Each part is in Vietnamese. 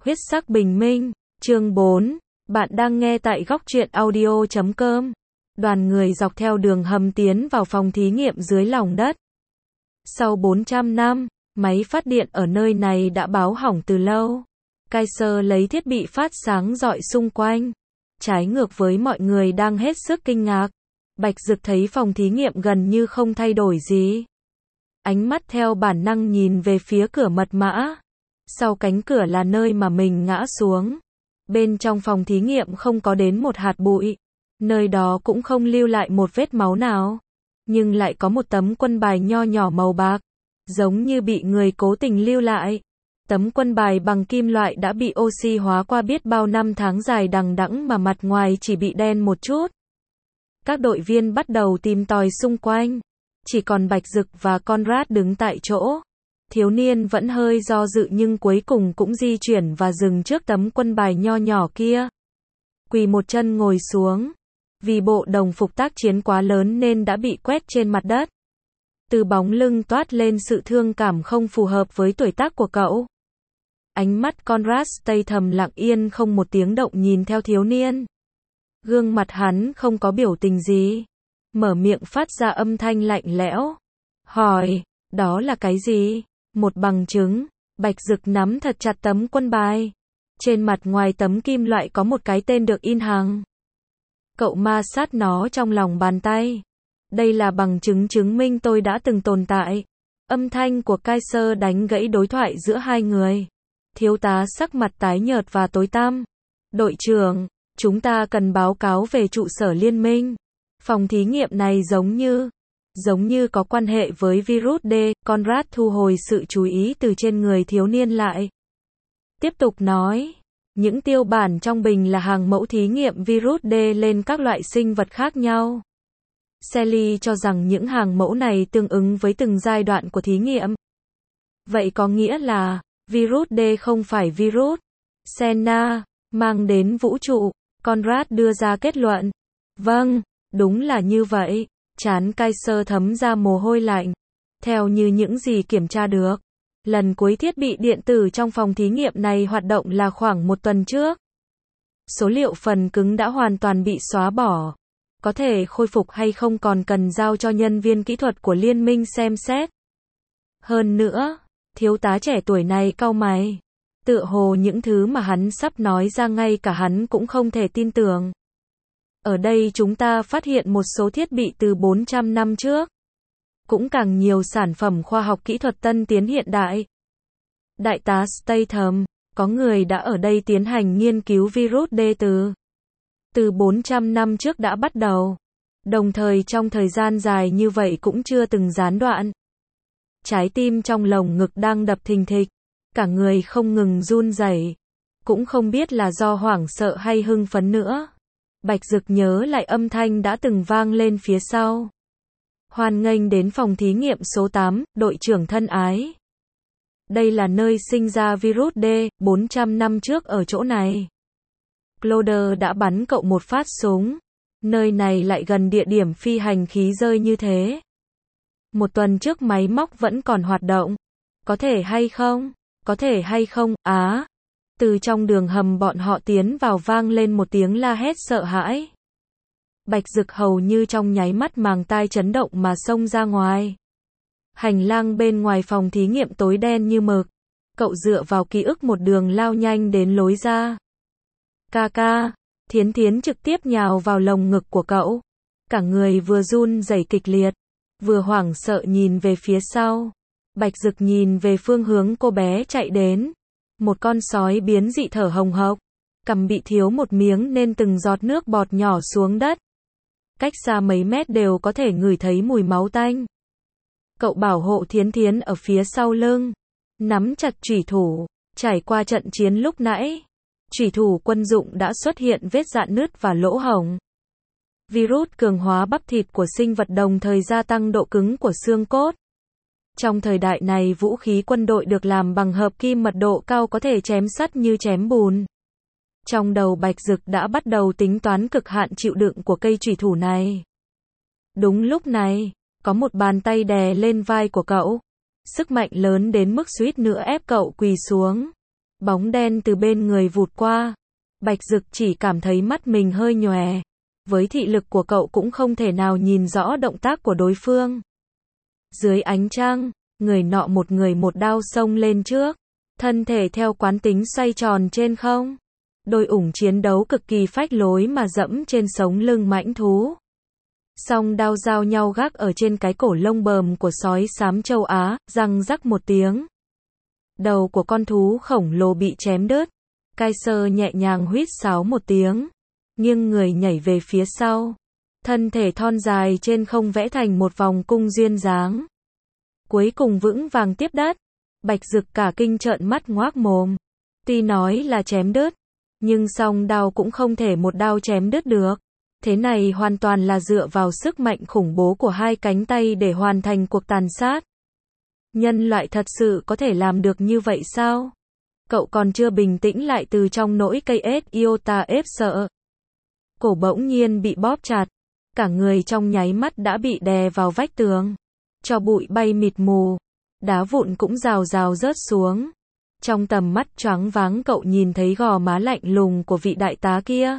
Huyết sắc bình minh, chương 4. Bạn đang nghe tại góc truyện audio.com. Đoàn người dọc theo đường hầm tiến vào phòng thí nghiệm dưới lòng đất. Sau 400 năm, máy phát điện ở nơi này đã báo hỏng từ lâu. Kaiser lấy thiết bị phát sáng rọi xung quanh. Trái ngược với mọi người đang hết sức kinh ngạc, Bạch Dực thấy phòng thí nghiệm gần như không thay đổi gì. Ánh mắt theo bản năng nhìn về phía cửa mật mã. Sau cánh cửa là nơi mà mình ngã xuống. Bên trong phòng thí nghiệm không có đến một hạt bụi. Nơi đó cũng không lưu lại một vết máu nào. Nhưng lại có một tấm quân bài nho nhỏ màu bạc. Giống như bị người cố tình lưu lại. Tấm quân bài bằng kim loại đã bị oxy hóa qua biết bao năm tháng dài đằng đẵng mà mặt ngoài chỉ bị đen một chút. Các đội viên bắt đầu tìm tòi xung quanh. Chỉ còn Bạch Dực và Conrad đứng tại chỗ. Thiếu niên vẫn hơi do dự nhưng cuối cùng cũng di chuyển và dừng trước tấm quân bài nho nhỏ kia. Quỳ một chân ngồi xuống. Vì bộ đồng phục tác chiến quá lớn nên đã bị quét trên mặt đất. Từ bóng lưng toát lên sự thương cảm không phù hợp với tuổi tác của cậu. Ánh mắt Conrad Statham lặng yên không một tiếng động nhìn theo thiếu niên. Gương mặt hắn không có biểu tình gì. Mở miệng phát ra âm thanh lạnh lẽo. Hỏi, đó là cái gì? Một bằng chứng. Bạch Dực nắm thật chặt tấm quân bài. Trên mặt ngoài tấm kim loại có một cái tên được in hàng. Cậu ma sát nó trong lòng bàn tay. Đây là bằng chứng chứng minh tôi đã từng tồn tại. Âm thanh của Kaiser đánh gãy đối thoại giữa hai người. Thiếu tá sắc mặt tái nhợt và tối tăm. Đội trưởng, chúng ta cần báo cáo về trụ sở liên minh. Phòng thí nghiệm này giống như có quan hệ với virus D. Conrad thu hồi sự chú ý từ trên người thiếu niên lại. Tiếp tục nói, những tiêu bản trong bình là hàng mẫu thí nghiệm virus D lên các loại sinh vật khác nhau. Sally cho rằng những hàng mẫu này tương ứng với từng giai đoạn của thí nghiệm. Vậy có nghĩa là, virus D không phải virus Senna mang đến vũ trụ. Conrad đưa ra kết luận. Vâng, đúng là như vậy. Trán Kaiser thấm ra mồ hôi lạnh. Theo như những gì kiểm tra được, lần cuối thiết bị điện tử trong phòng thí nghiệm này hoạt động là khoảng một tuần trước. Số liệu phần cứng đã hoàn toàn bị xóa bỏ. Có thể khôi phục hay không còn cần giao cho nhân viên kỹ thuật của liên minh xem xét. Hơn nữa, thiếu tá trẻ tuổi này cau mày. Tựa hồ những thứ mà hắn sắp nói ra ngay cả hắn cũng không thể tin tưởng. Ở đây chúng ta phát hiện một số thiết bị từ 400 năm trước. Cũng càng nhiều sản phẩm khoa học kỹ thuật tân tiến hiện đại. Đại tá Statham, có người đã ở đây tiến hành nghiên cứu virus D từ 400 năm trước đã bắt đầu. Đồng thời trong thời gian dài như vậy cũng chưa từng gián đoạn. Trái tim trong lồng ngực đang đập thình thịch. Cả người không ngừng run rẩy. Cũng không biết là do hoảng sợ hay hưng phấn nữa. Bạch Dực nhớ lại âm thanh đã từng vang lên phía sau. Hoan nghênh đến phòng thí nghiệm số 8, đội trưởng thân ái. Đây là nơi sinh ra virus D, 400 năm trước ở chỗ này. Cloder đã bắn cậu một phát súng. Nơi này lại gần địa điểm phi hành khí rơi như thế. Một tuần trước máy móc vẫn còn hoạt động. Có thể hay không? Có thể hay không? Á! Từ trong đường hầm bọn họ tiến vào vang lên một tiếng la hét sợ hãi. Bạch Dực hầu như trong nháy mắt màng tai chấn động mà xông ra ngoài. Hành lang bên ngoài phòng thí nghiệm tối đen như mực. Cậu dựa vào ký ức một đường lao nhanh đến lối ra. Ca, Thiến Thiến trực tiếp nhào vào lồng ngực của cậu. Cả người vừa run rẩy kịch liệt, vừa hoảng sợ nhìn về phía sau. Bạch Dực nhìn về phương hướng cô bé chạy đến. Một con sói biến dị thở hồng hộc. Cằm bị thiếu một miếng nên từng giọt nước bọt nhỏ xuống đất. Cách xa mấy mét đều có thể ngửi thấy mùi máu tanh. Cậu bảo hộ Thiến Thiến ở phía sau lưng. Nắm chặt chủy thủ. Trải qua trận chiến lúc nãy, chủy thủ quân dụng đã xuất hiện vết rạn nứt và lỗ hổng. Virus cường hóa bắp thịt của sinh vật đồng thời gia tăng độ cứng của xương cốt. Trong thời đại này vũ khí quân đội được làm bằng hợp kim mật độ cao có thể chém sắt như chém bùn. Trong đầu Bạch Dực đã bắt đầu tính toán cực hạn chịu đựng của cây chủy thủ này. Đúng lúc này, có một bàn tay đè lên vai của cậu. Sức mạnh lớn đến mức suýt nữa ép cậu quỳ xuống. Bóng đen từ bên người vụt qua. Bạch Dực chỉ cảm thấy mắt mình hơi nhòe. Với thị lực của cậu cũng không thể nào nhìn rõ động tác của đối phương. Dưới ánh trăng, người nọ một người một đao xông lên trước. Thân thể theo quán tính xoay tròn trên không. Đôi ủng chiến đấu cực kỳ phách lối mà dẫm trên sống lưng mãnh thú. Song đao giao nhau gác ở trên cái cổ lông bờm của sói xám châu Á, răng rắc một tiếng. Đầu của con thú khổng lồ bị chém đứt. Kaiser nhẹ nhàng huýt sáo một tiếng, nghiêng người nhảy về phía sau. Thân thể thon dài trên không vẽ thành một vòng cung duyên dáng. Cuối cùng vững vàng tiếp đất. Bạch Dực cả kinh trợn mắt ngoác mồm. Tuy nói là chém đứt, nhưng song đao cũng không thể một đao chém đứt được. Thế này hoàn toàn là dựa vào sức mạnh khủng bố của hai cánh tay để hoàn thành cuộc tàn sát. Nhân loại thật sự có thể làm được như vậy sao? Cậu còn chưa bình tĩnh lại từ trong nỗi cây ết iota ép sợ. Cổ bỗng nhiên bị bóp chặt. Cả người trong nháy mắt đã bị đè vào vách tường. Cho bụi bay mịt mù. Đá vụn cũng rào rào rớt xuống. Trong tầm mắt choáng váng cậu nhìn thấy gò má lạnh lùng của vị đại tá kia.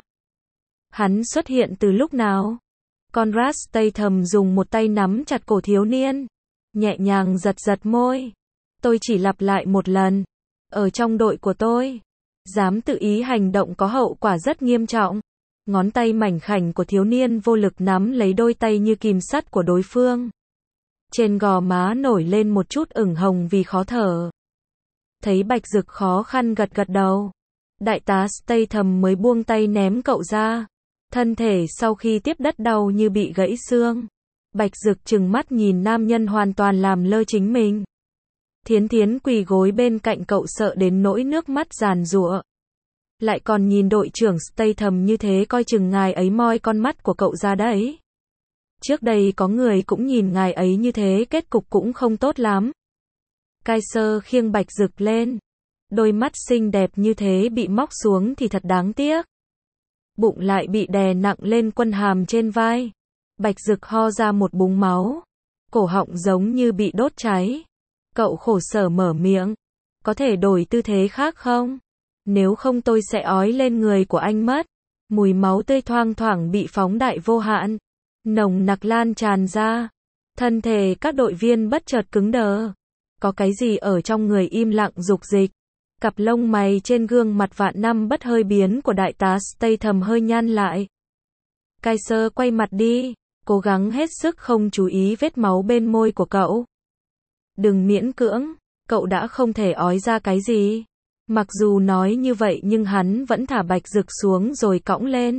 Hắn xuất hiện từ lúc nào? Conrad Statham dùng một tay nắm chặt cổ thiếu niên. Nhẹ nhàng giật giật môi. Tôi chỉ lặp lại một lần. Ở trong đội của tôi, dám tự ý hành động có hậu quả rất nghiêm trọng. Ngón tay mảnh khảnh của thiếu niên vô lực nắm lấy đôi tay như kìm sắt của đối phương. Trên gò má nổi lên một chút ửng hồng vì khó thở. Thấy Bạch Dực khó khăn gật gật đầu. Đại tá Statham mới buông tay ném cậu ra. Thân thể sau khi tiếp đất đau như bị gãy xương. Bạch Dực trừng mắt nhìn nam nhân hoàn toàn làm lơ chính mình. Thiến Thiến quỳ gối bên cạnh cậu sợ đến nỗi nước mắt giàn giụa. Lại còn nhìn đội trưởng Statham như thế coi chừng ngài ấy moi con mắt của cậu ra đấy. Trước đây có người cũng nhìn ngài ấy như thế kết cục cũng không tốt lắm. Kaiser khiêng Bạch Dực lên. Đôi mắt xinh đẹp như thế bị móc xuống thì thật đáng tiếc. Bụng lại bị đè nặng lên quân hàm trên vai. Bạch Dực ho ra một búng máu. Cổ họng giống như bị đốt cháy. Cậu khổ sở mở miệng. Có thể đổi tư thế khác không? Nếu không tôi sẽ ói lên người của anh mất. Mùi máu tươi thoang thoảng bị phóng đại vô hạn. Nồng nặc lan tràn ra. Thân thể các đội viên bất chợt cứng đờ. Có cái gì ở trong người im lặng dục dịch. Cặp lông mày trên gương mặt vạn năm bất hơi biến của đại tá Statham hơi nhăn lại. Kaiser quay mặt đi. Cố gắng hết sức không chú ý vết máu bên môi của cậu. Đừng miễn cưỡng, cậu đã không thể ói ra cái gì. Mặc dù nói như vậy nhưng hắn vẫn thả Bạch Dực xuống rồi cõng lên.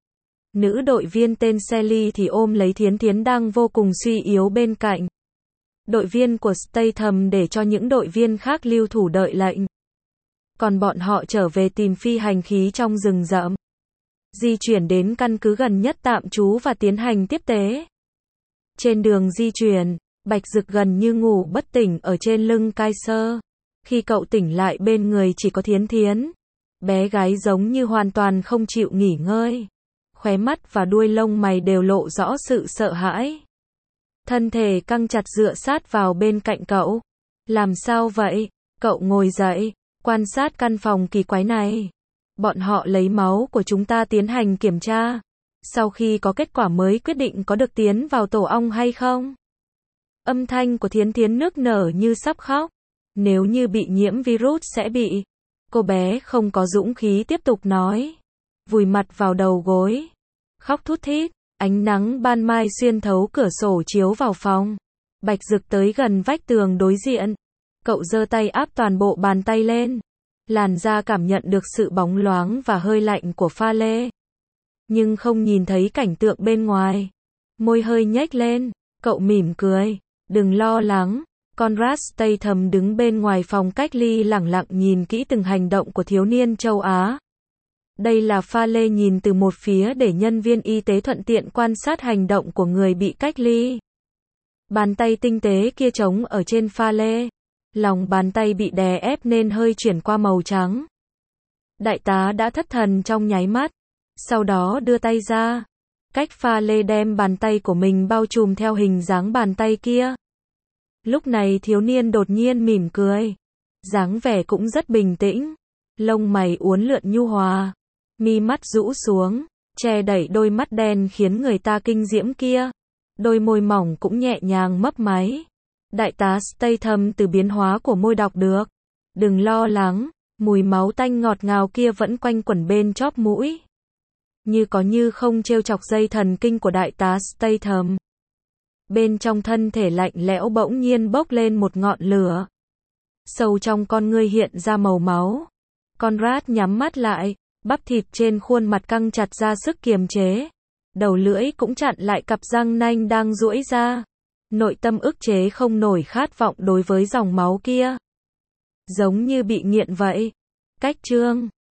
Nữ đội viên tên Sally thì ôm lấy Thiến Thiến đang vô cùng suy yếu bên cạnh. Đội viên của Statham để cho những đội viên khác lưu thủ đợi lệnh. Còn bọn họ trở về tìm phi hành khí trong rừng rậm. Di chuyển đến căn cứ gần nhất tạm trú và tiến hành tiếp tế. Trên đường di chuyển, Bạch Dực gần như ngủ bất tỉnh ở trên lưng Kaiser. Khi cậu tỉnh lại bên người chỉ có Thiến Thiến. Bé gái giống như hoàn toàn không chịu nghỉ ngơi. Khóe mắt và đuôi lông mày đều lộ rõ sự sợ hãi. Thân thể căng chặt dựa sát vào bên cạnh cậu. Làm sao vậy? Cậu ngồi dậy, quan sát căn phòng kỳ quái này. Bọn họ lấy máu của chúng ta tiến hành kiểm tra. Sau khi có kết quả mới quyết định có được tiến vào tổ ong hay không. Âm thanh của Thiến Thiến nức nở như sắp khóc. Nếu như bị nhiễm virus sẽ bị. Cô bé không có dũng khí tiếp tục nói. Vùi mặt vào đầu gối. Khóc thút thít. Ánh nắng ban mai xuyên thấu cửa sổ chiếu vào phòng. Bạch Dực tới gần vách tường đối diện. Cậu giơ tay áp toàn bộ bàn tay lên. Làn da cảm nhận được sự bóng loáng và hơi lạnh của pha lê. Nhưng không nhìn thấy cảnh tượng bên ngoài. Môi hơi nhếch lên. Cậu mỉm cười. Đừng lo lắng. Conrad Statham đứng bên ngoài phòng cách ly lẳng lặng nhìn kỹ từng hành động của thiếu niên châu Á. Đây là pha lê nhìn từ một phía để nhân viên y tế thuận tiện quan sát hành động của người bị cách ly. Bàn tay tinh tế kia trống ở trên pha lê. Lòng bàn tay bị đè ép nên hơi chuyển qua màu trắng. Đại tá đã thất thần trong nháy mắt. Sau đó đưa tay ra. Cách pha lê đem bàn tay của mình bao trùm theo hình dáng bàn tay kia. Lúc này thiếu niên đột nhiên mỉm cười. Dáng vẻ cũng rất bình tĩnh. Lông mày uốn lượn nhu hòa, mi mắt rũ xuống, che đẩy đôi mắt đen khiến người ta kinh diễm kia. Đôi môi mỏng cũng nhẹ nhàng mấp máy. Đại tá Statham từ biến hóa của môi đọc được. Đừng lo lắng, mùi máu tanh ngọt ngào kia vẫn quanh quẩn bên chóp mũi. Như có như không trêu chọc dây thần kinh của đại tá Statham. Bên trong thân thể lạnh lẽo bỗng nhiên bốc lên một ngọn lửa. Sâu trong con ngươi hiện ra màu máu. Conrad nhắm mắt lại, bắp thịt trên khuôn mặt căng chặt ra sức kiềm chế. Đầu lưỡi cũng chặn lại cặp răng nanh đang duỗi ra. Nội tâm ức chế không nổi khát vọng đối với dòng máu kia. Giống như bị nghiện vậy. Cách chương